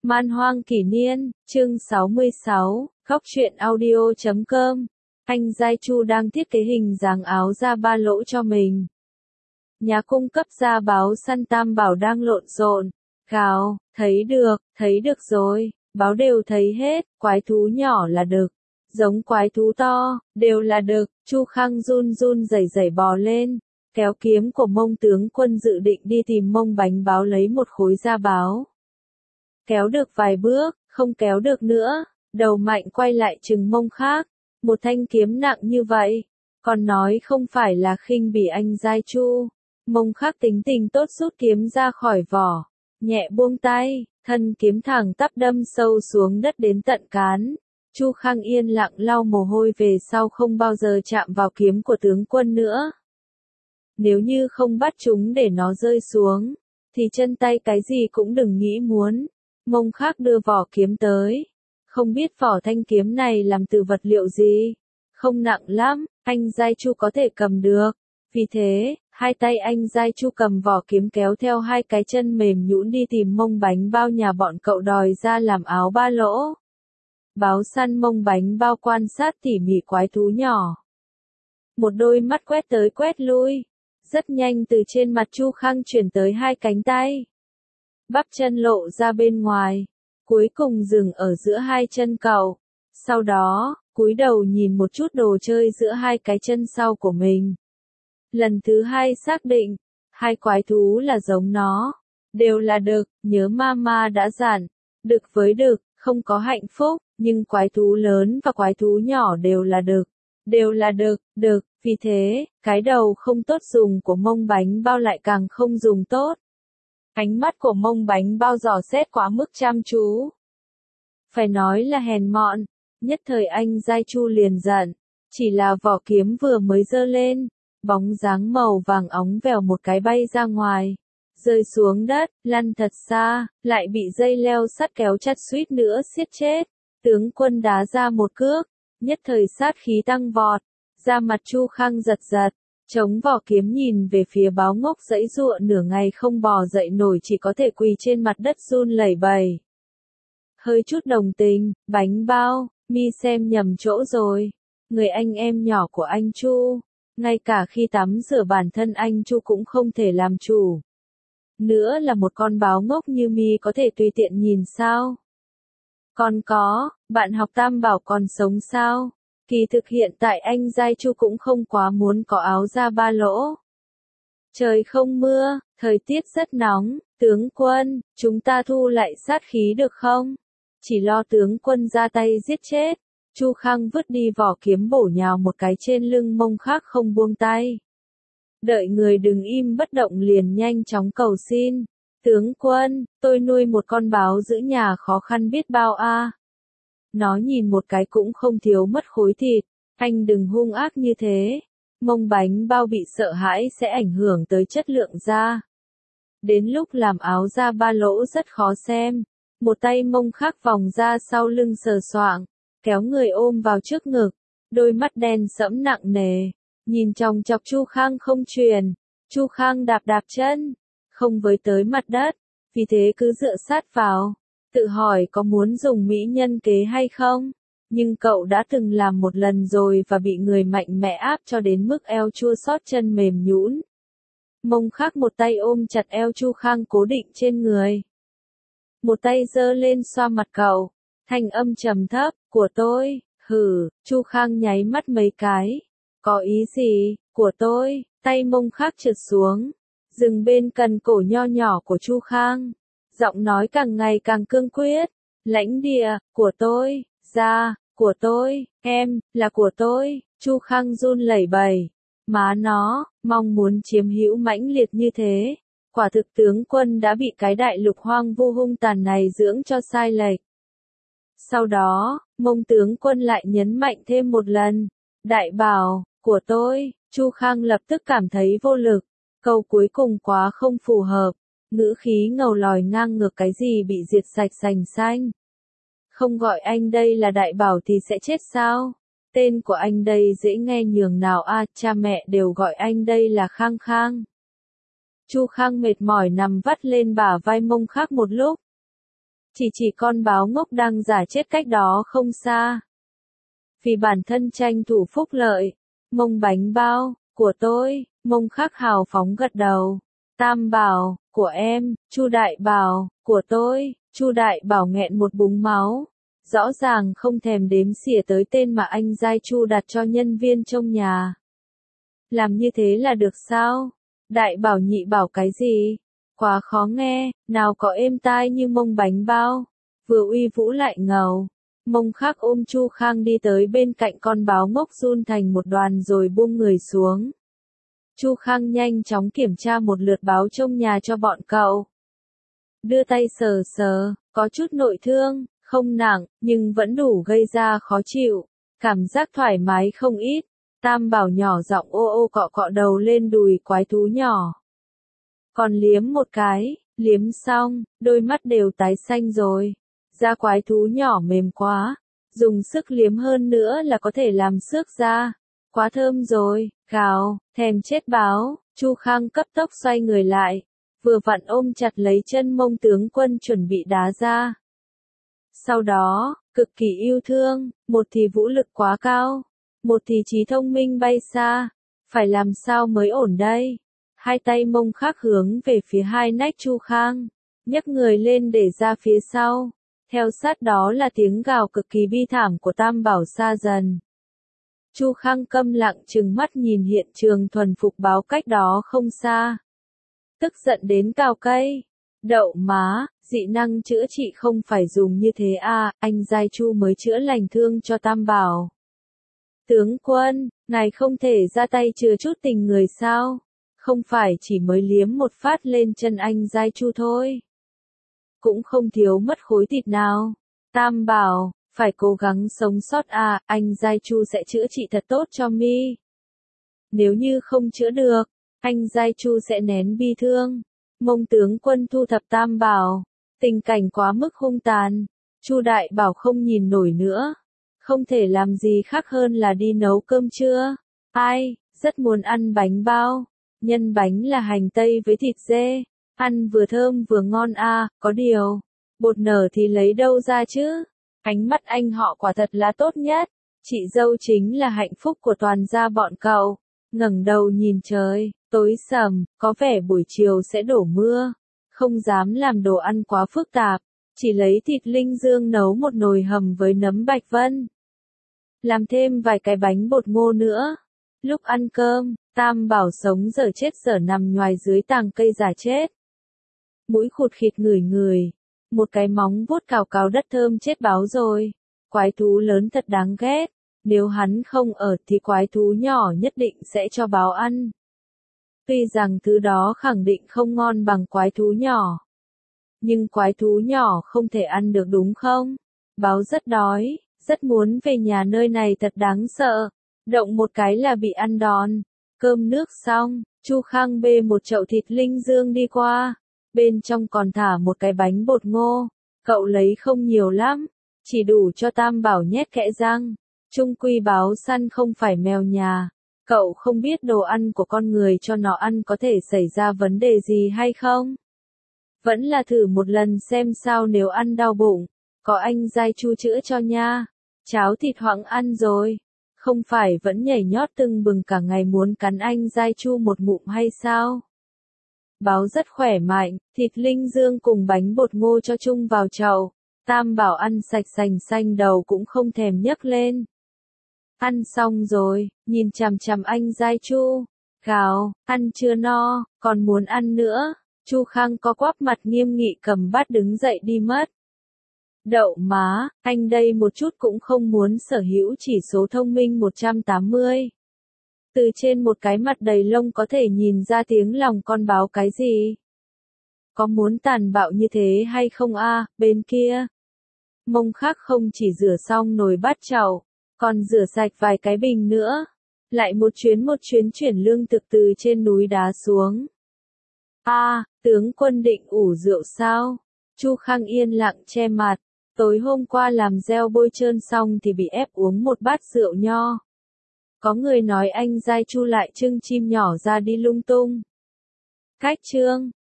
Man hoang kỷ niên, chương 66, Góc truyện audio.com. Anh Giai Chu đang thiết kế hình dáng áo da ba lỗ cho mình. Nhà cung cấp da báo săn Tam Bảo đang lộn xộn, gào, thấy được rồi, báo đều thấy hết, quái thú nhỏ là đực, giống quái thú to, đều là đực. Chu Khang run run rẩy rẩy bò lên, kéo kiếm của Mông tướng quân dự định đi tìm Mông Bánh Báo lấy một khối da báo. Kéo được vài bước, không kéo được nữa, đầu mạnh quay lại trừng Mông Khác, một thanh kiếm nặng như vậy, còn nói không phải là khinh bỉ anh Giai Chu. Mông Khác tính tình tốt rút kiếm ra khỏi vỏ, nhẹ buông tay, thân kiếm thẳng tắp đâm sâu xuống đất đến tận cán. Chu Khang yên lặng lau mồ hôi về sau không bao giờ chạm vào kiếm của tướng quân nữa. Nếu như không bắt chúng để nó rơi xuống, thì chân tay cái gì cũng đừng nghĩ muốn. Mông Khác đưa vỏ kiếm tới. Không biết vỏ thanh kiếm này làm từ vật liệu gì. Không nặng lắm, anh Giai Chu có thể cầm được. Vì thế, hai tay anh Giai Chu cầm vỏ kiếm kéo theo hai cái chân mềm nhũn đi tìm Mông Bánh Bao nhà bọn cậu đòi ra làm áo ba lỗ. Báo săn Mông Bánh Bao quan sát tỉ mỉ quái thú nhỏ. Một đôi mắt quét tới quét lui. Rất nhanh từ trên mặt Chu Khang chuyển tới hai cánh tay. Bắp chân lộ ra bên ngoài, cuối cùng dừng ở giữa hai chân cậu. Sau đó, cúi đầu nhìn một chút đồ chơi giữa hai cái chân sau của mình. Lần thứ hai xác định, hai quái thú là giống nó, đều là đực, nhớ mama đã dặn, đực với đực, không có hạnh phúc, nhưng quái thú lớn và quái thú nhỏ đều là đực, vì thế, cái đầu không tốt dùng của Mông Bánh Bao lại càng không dùng tốt. Ánh mắt của Mông Bánh Bao dò xét quá mức chăm chú. Phải nói là hèn mọn, nhất thời anh Giai Chu liền giận, chỉ là vỏ kiếm vừa mới giơ lên, bóng dáng màu vàng óng vèo một cái bay ra ngoài, rơi xuống đất, lăn thật xa, lại bị dây leo sắt kéo chặt suýt nữa siết chết. Tướng quân đá ra một cước, nhất thời sát khí tăng vọt, da mặt Chu Khang giật giật. Chống vỏ kiếm nhìn về phía báo ngốc giãy giụa nửa ngày không bò dậy nổi, chỉ có thể quỳ trên mặt đất run lẩy bẩy. Hơi chút đồng tình, Bánh Bao, mi xem nhầm chỗ rồi. Người anh em nhỏ của anh Chu, ngay cả khi tắm rửa bản thân anh Chu cũng không thể làm chủ. Nữa là một con báo ngốc như mi có thể tùy tiện nhìn sao? Còn có, bạn học Tam Bảo còn sống sao? Kỳ thực hiện tại anh Giai Chu cũng không quá muốn có áo da ba lỗ. Trời không mưa, thời tiết rất nóng, tướng quân, chúng ta thu lại sát khí được không? Chỉ lo tướng quân ra tay giết chết. Chu Khang vứt đi vỏ kiếm bổ nhào một cái trên lưng Mông Khác không buông tay. Đợi người đừng im bất động liền nhanh chóng cầu xin. Tướng quân, tôi nuôi một con báo giữ nhà khó khăn biết bao a. Nó nhìn một cái cũng không thiếu mất khối thịt, anh đừng hung ác như thế. Mông Bánh Bao bị sợ hãi sẽ ảnh hưởng tới chất lượng da. Đến lúc làm áo da ba lỗ rất khó xem. Một tay Mông Khác vòng ra sau lưng sờ soạng, kéo người ôm vào trước ngực, đôi mắt đen sẫm nặng nề, nhìn chòng chọc Chu Khang không truyền. Chu Khang đạp đạp chân, không với tới mặt đất, vì thế cứ dựa sát vào. Tự hỏi có muốn dùng mỹ nhân kế hay không? Nhưng cậu đã từng làm một lần rồi và bị người mạnh mẽ áp cho đến mức eo chua xót chân mềm nhũn. Mông Khác một tay ôm chặt eo Chu Khang cố định trên người. Một tay giơ lên xoa mặt cậu, thanh âm trầm thấp, của tôi, hử, Chu Khang nháy mắt mấy cái. Có ý gì, của tôi, tay Mông Khác trượt xuống, dừng bên cần cổ nho nhỏ của Chu Khang. Giọng nói càng ngày càng cương quyết, lãnh địa, của tôi, da, của tôi, em, là của tôi. Chu Khang run lẩy bẩy, má nó, mong muốn chiếm hữu mãnh liệt như thế. Quả thực tướng quân đã bị cái đại lục hoang vu hung tàn này dưỡng cho sai lệch. Sau đó, Mông tướng quân lại nhấn mạnh thêm một lần, đại bảo, của tôi. Chu Khang lập tức cảm thấy vô lực, câu cuối cùng quá không phù hợp. Ngữ khí ngầu lòi ngang ngược cái gì bị diệt sạch sành xanh. Không gọi anh đây là đại bảo thì sẽ chết sao? Tên của anh đây dễ nghe nhường nào a, cha mẹ đều gọi anh đây là Khang Khang. Chu Khang mệt mỏi nằm vắt lên bả vai Mông Khác một lúc. chỉ con báo ngốc đang giả chết cách đó không xa. Vì bản thân tranh thủ phúc lợi, Mông bánh bao, của tôi, Mông Khắc hào phóng gật đầu. Tam bảo, của em, Chu Đại Bảo, của tôi, Chu Đại Bảo nghẹn một búng máu. Rõ ràng không thèm đếm xỉa tới tên mà anh giai Chu đặt cho nhân viên trong nhà. Làm như thế là được sao? Đại bảo nhị bảo cái gì? Quá khó nghe, nào có êm tai như Mông bánh bao. Vừa uy vũ lại ngầu. Mông Khắc ôm Chu Khang đi tới bên cạnh con báo ngốc run thành một đoàn rồi buông người xuống. Chu Khang nhanh chóng kiểm tra một lượt báo trong nhà cho bọn cậu. Đưa tay sờ sờ, có chút nội thương, không nặng, nhưng vẫn đủ gây ra khó chịu. Cảm giác thoải mái không ít. Tam bảo nhỏ giọng ô ô cọ cọ đầu lên đùi quái thú nhỏ. Còn liếm một cái, liếm xong, đôi mắt đều tái xanh rồi. Da quái thú nhỏ mềm quá, dùng sức liếm hơn nữa là có thể làm xước da. Quá thơm rồi, gào, thèm chết báo. Chu Khang cấp tốc xoay người lại, vừa vặn ôm chặt lấy chân Mông tướng quân chuẩn bị đá ra. Sau đó, cực kỳ yêu thương, một thì vũ lực quá cao, một thì trí thông minh bay xa, phải làm sao mới ổn đây? Hai tay Mông Khắc hướng về phía hai nách Chu Khang, nhấc người lên để ra phía sau. Theo sát đó là tiếng gào cực kỳ bi thảm của Tam Bảo xa dần. Chu Khang câm lặng trừng mắt nhìn hiện trường thuần phục báo cách đó không xa. Tức giận đến cào cây. Đậu má, dị năng chữa trị không phải dùng như thế à, anh giai Chu mới chữa lành thương cho Tam Bảo. Tướng quân, ngài không thể ra tay chừa chút tình người sao? Không phải chỉ mới liếm một phát lên chân anh giai Chu thôi. Cũng không thiếu mất khối thịt nào. Tam bảo, phải cố gắng sống sót à, anh giai Chu sẽ chữa trị thật tốt cho mi. Nếu như không chữa được, anh giai Chu sẽ nén bi thương. Mông tướng quân thu thập Tam bảo, tình cảnh quá mức hung tàn. Chu Đại Bảo không nhìn nổi nữa. Không thể làm gì khác hơn là đi nấu cơm trưa. Ai, rất muốn ăn bánh bao. Nhân bánh là hành tây với thịt dê. Ăn vừa thơm vừa ngon à, có điều. Bột nở thì lấy đâu ra chứ? Ánh mắt anh họ quả thật là tốt nhất. Chị dâu chính là hạnh phúc của toàn gia bọn cậu. Ngẩng đầu nhìn trời, tối sầm, có vẻ buổi chiều sẽ đổ mưa. Không dám làm đồ ăn quá phức tạp. Chỉ lấy thịt linh dương nấu một nồi hầm với nấm bạch vân. Làm thêm vài cái bánh bột ngô nữa. Lúc ăn cơm, Tam Bảo sống dở chết dở nằm nhoài dưới tàng cây già chết. Mũi khụt khịt ngửi ngửi. Một cái móng vuốt cào cào đất thơm chết báo rồi. Quái thú lớn thật đáng ghét. Nếu hắn không ở thì quái thú nhỏ nhất định sẽ cho báo ăn. Tuy rằng thứ đó khẳng định không ngon bằng quái thú nhỏ. Nhưng quái thú nhỏ không thể ăn được đúng không? Báo rất đói, rất muốn về nhà, nơi này thật đáng sợ. Động một cái là bị ăn đòn. Cơm nước xong, Chu Khang bê một chậu thịt linh dương đi qua. Bên trong còn thả một cái bánh bột ngô. Cậu lấy không nhiều lắm, chỉ đủ cho Tam Bảo nhét kẽ răng. Chung quy báo săn không phải mèo nhà. Cậu không biết đồ ăn của con người cho nó ăn có thể xảy ra vấn đề gì hay không? Vẫn là thử một lần xem sao, nếu ăn đau bụng. Có anh giai Chu chữa cho nha. Cháo thịt hoãng ăn rồi. Không phải vẫn nhảy nhót tưng bừng cả ngày muốn cắn anh giai Chu một ngụm hay sao? Báo rất khỏe mạnh, thịt linh dương cùng bánh bột ngô cho chung vào chậu. Tam Bảo ăn sạch sành xanh đầu cũng không thèm nhấc lên. Ăn xong rồi, nhìn chằm chằm anh giai Chu. Gào, ăn chưa no, còn muốn ăn nữa. Chu Khang có quắp mặt nghiêm nghị cầm bát đứng dậy đi mất. Đậu má, anh đây một chút cũng không muốn sở hữu chỉ số thông minh 180. Từ trên một cái mặt đầy lông có thể nhìn ra tiếng lòng con báo cái gì. Có muốn tàn bạo như thế hay không a? Bên kia. Mông Khắc không chỉ rửa xong nồi bát chảo, còn rửa sạch vài cái bình nữa. Lại một chuyến chuyển lương thực từ trên núi đá xuống. Tướng quân định ủ rượu sao? Chu Khang yên lặng che mặt. Tối hôm qua làm gieo bôi trơn xong thì bị ép uống một bát rượu nho. Có người nói anh giai Chu lại trưng chim nhỏ ra đi lung tung. Cách trương,